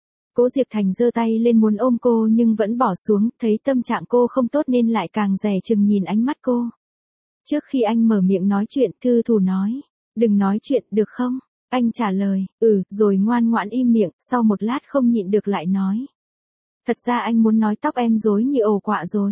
Cố Diệp Thành giơ tay lên muốn ôm cô nhưng vẫn bỏ xuống, thấy tâm trạng cô không tốt nên lại càng dè chừng nhìn ánh mắt cô. Trước khi anh mở miệng nói chuyện, Thư Thù nói, đừng nói chuyện được không? Anh trả lời, rồi ngoan ngoãn im miệng, sau một lát không nhịn được lại nói. Thật ra anh muốn nói tóc em rối như ổ quạ rồi.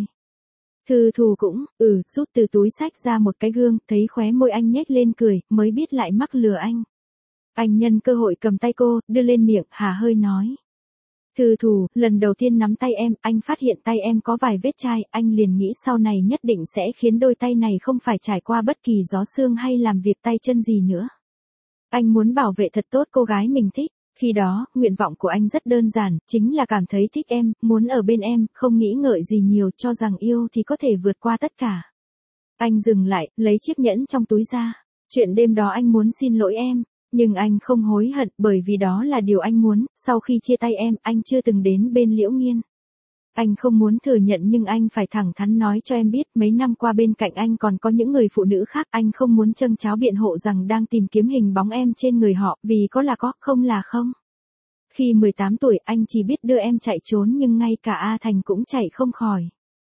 Thư Thù cũng, rút từ túi xách ra một cái gương, thấy khóe môi anh nhếch lên cười, mới biết lại mắc lừa anh. Anh nhân cơ hội cầm tay cô, đưa lên miệng, hà hơi nói. Thư Thù, lần đầu tiên nắm tay em, anh phát hiện tay em có vài vết chai, anh liền nghĩ sau này nhất định sẽ khiến đôi tay này không phải trải qua bất kỳ gió sương hay làm việc tay chân gì nữa. Anh muốn bảo vệ thật tốt cô gái mình thích. Khi đó, nguyện vọng của anh rất đơn giản, chính là cảm thấy thích em, muốn ở bên em, không nghĩ ngợi gì nhiều, cho rằng yêu thì có thể vượt qua tất cả. Anh dừng lại, lấy chiếc nhẫn trong túi ra. Chuyện đêm đó anh muốn xin lỗi em. Nhưng anh không hối hận bởi vì đó là điều anh muốn, sau khi chia tay em, anh chưa từng đến bên Liễu Nghiên. Anh không muốn thừa nhận nhưng anh phải thẳng thắn nói cho em biết mấy năm qua bên cạnh anh còn có những người phụ nữ khác. Anh không muốn châng cháo biện hộ rằng đang tìm kiếm hình bóng em trên người họ, vì có là có, không là không. Khi 18 tuổi anh chỉ biết đưa em chạy trốn nhưng ngay cả A Thành cũng chạy không khỏi.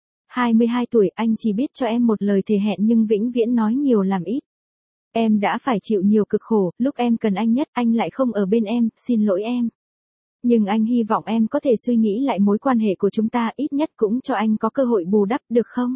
22 tuổi anh chỉ biết cho em một lời thề hẹn nhưng vĩnh viễn nói nhiều làm ít. Em đã phải chịu nhiều cực khổ, lúc em cần anh nhất anh lại không ở bên em, xin lỗi em. Nhưng anh hy vọng em có thể suy nghĩ lại mối quan hệ của chúng ta, ít nhất cũng cho anh có cơ hội bù đắp được không?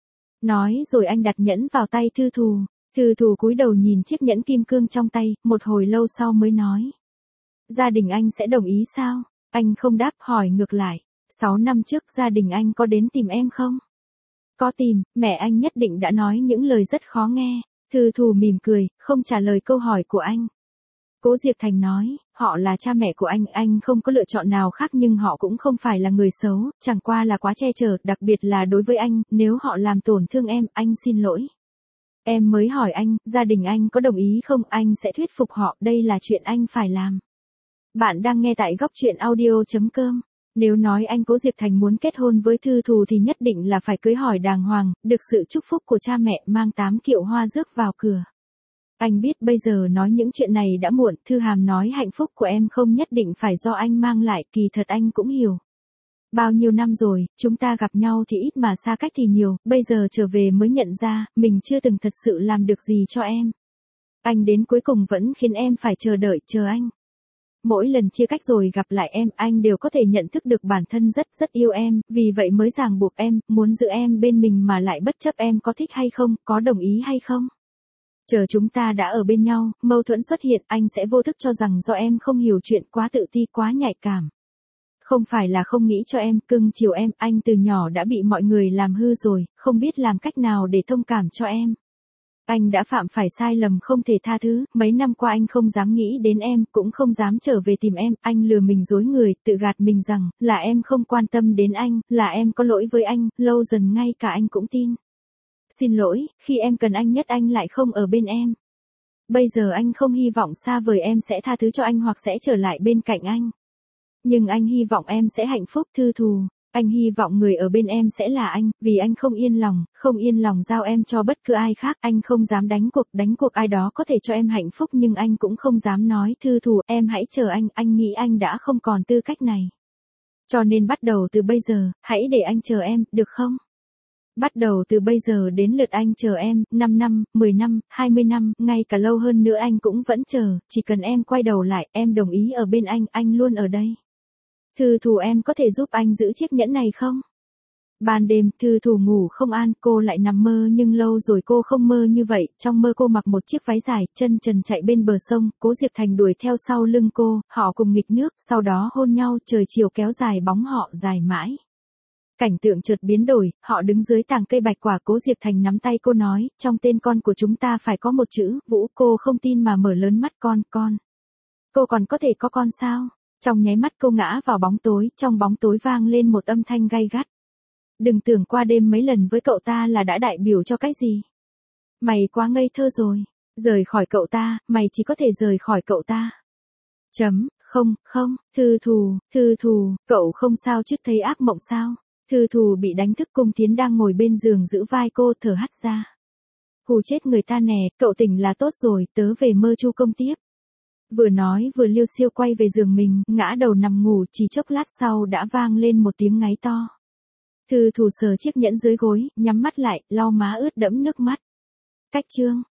Nói rồi anh đặt nhẫn vào tay Thư Thù. Thư Thù cúi đầu nhìn chiếc nhẫn kim cương trong tay, một hồi lâu sau mới nói. Gia đình anh sẽ đồng ý sao? Anh không đáp, hỏi ngược lại. 6 năm trước gia đình anh có đến tìm em không? Có tìm, mẹ anh nhất định đã nói những lời rất khó nghe. Thư Thù mỉm cười, không trả lời câu hỏi của anh. Cố Diệp Thành nói, họ là cha mẹ của anh không có lựa chọn nào khác nhưng họ cũng không phải là người xấu, chẳng qua là quá che chở, đặc biệt là đối với anh, nếu họ làm tổn thương em, anh xin lỗi. Em mới hỏi anh, gia đình anh có đồng ý không, anh sẽ thuyết phục họ, đây là chuyện anh phải làm. Bạn đang nghe tại góc truyện audio.com. Nếu nói anh Cố Diệp Thành muốn kết hôn với Thư Thù thì nhất định là phải cưới hỏi đàng hoàng, được sự chúc phúc của cha mẹ, mang 8 kiệu hoa rước vào cửa. Anh biết bây giờ nói những chuyện này đã muộn, Thư Hàm nói hạnh phúc của em không nhất định phải do anh mang lại, kỳ thật anh cũng hiểu. Bao nhiêu năm rồi, chúng ta gặp nhau thì ít mà xa cách thì nhiều, bây giờ trở về mới nhận ra, mình chưa từng thật sự làm được gì cho em. Anh đến cuối cùng vẫn khiến em phải chờ đợi, chờ anh. Mỗi lần chia cách rồi gặp lại em, anh đều có thể nhận thức được bản thân rất yêu em, vì vậy mới ràng buộc em, muốn giữ em bên mình mà lại bất chấp em có thích hay không, có đồng ý hay không. Chờ chúng ta đã ở bên nhau, mâu thuẫn xuất hiện, anh sẽ vô thức cho rằng do em không hiểu chuyện, quá tự ti, quá nhạy cảm. Không phải là không nghĩ cho em, cưng chiều em, anh từ nhỏ đã bị mọi người làm hư rồi, không biết làm cách nào để thông cảm cho em. Anh đã phạm phải sai lầm không thể tha thứ, mấy năm qua anh không dám nghĩ đến em, cũng không dám trở về tìm em, anh lừa mình dối người, tự gạt mình rằng, là em không quan tâm đến anh, là em có lỗi với anh, lâu dần ngay cả anh cũng tin. Xin lỗi, khi em cần anh nhất anh lại không ở bên em. Bây giờ anh không hy vọng xa vời em sẽ tha thứ cho anh hoặc sẽ trở lại bên cạnh anh. Nhưng anh hy vọng em sẽ hạnh phúc, Thư Thù. Anh hy vọng người ở bên em sẽ là anh, vì anh không yên lòng giao em cho bất cứ ai khác, anh không dám đánh cuộc ai đó có thể cho em hạnh phúc nhưng anh cũng không dám nói, Thư Thù, em hãy chờ anh nghĩ anh đã không còn tư cách này. Cho nên bắt đầu từ bây giờ, hãy để anh chờ em, được không? Bắt đầu từ bây giờ đến lượt anh chờ em, 5 năm, 10 năm, 20 năm, ngay cả lâu hơn nữa anh cũng vẫn chờ, chỉ cần em quay đầu lại, em đồng ý ở bên anh luôn ở đây. Thư Thù, em có thể giúp anh giữ chiếc nhẫn này không? Ban đêm, Thư Thù ngủ không an, cô lại nằm mơ nhưng lâu rồi cô không mơ như vậy, trong mơ cô mặc một chiếc váy dài, chân trần chạy bên bờ sông, Cố Diệp Thành đuổi theo sau lưng cô, họ cùng nghịch nước, sau đó hôn nhau, trời chiều kéo dài bóng họ dài mãi. Cảnh tượng chợt biến đổi, họ đứng dưới tàng cây bạch quả, Cố Diệp Thành nắm tay cô nói, trong tên con của chúng ta phải có một chữ, Vũ, cô không tin mà mở lớn mắt, con. Cô còn có thể có con sao? Trong nháy mắt cô ngã vào bóng tối, trong bóng tối vang lên một âm thanh gay gắt. Đừng tưởng qua đêm mấy lần với cậu ta là đã đại biểu cho cái gì. Mày quá ngây thơ rồi, rời khỏi cậu ta, mày chỉ có thể rời khỏi cậu ta. Không, Thư Thù, cậu không sao chứ, thấy ác mộng sao? Thư Thù bị đánh thức, Cung Thiến đang ngồi bên giường giữ vai cô, thở hắt ra. Hù chết người ta nè, cậu tỉnh là tốt rồi, tớ về mơ Chu Công tiếp. Vừa nói vừa liêu xiêu quay về giường mình, ngã đầu nằm ngủ, chỉ chốc lát sau đã vang lên một tiếng ngáy to. Thư Thù sờ chiếc nhẫn dưới gối, nhắm mắt lại, lau má ướt đẫm nước mắt. Cách chương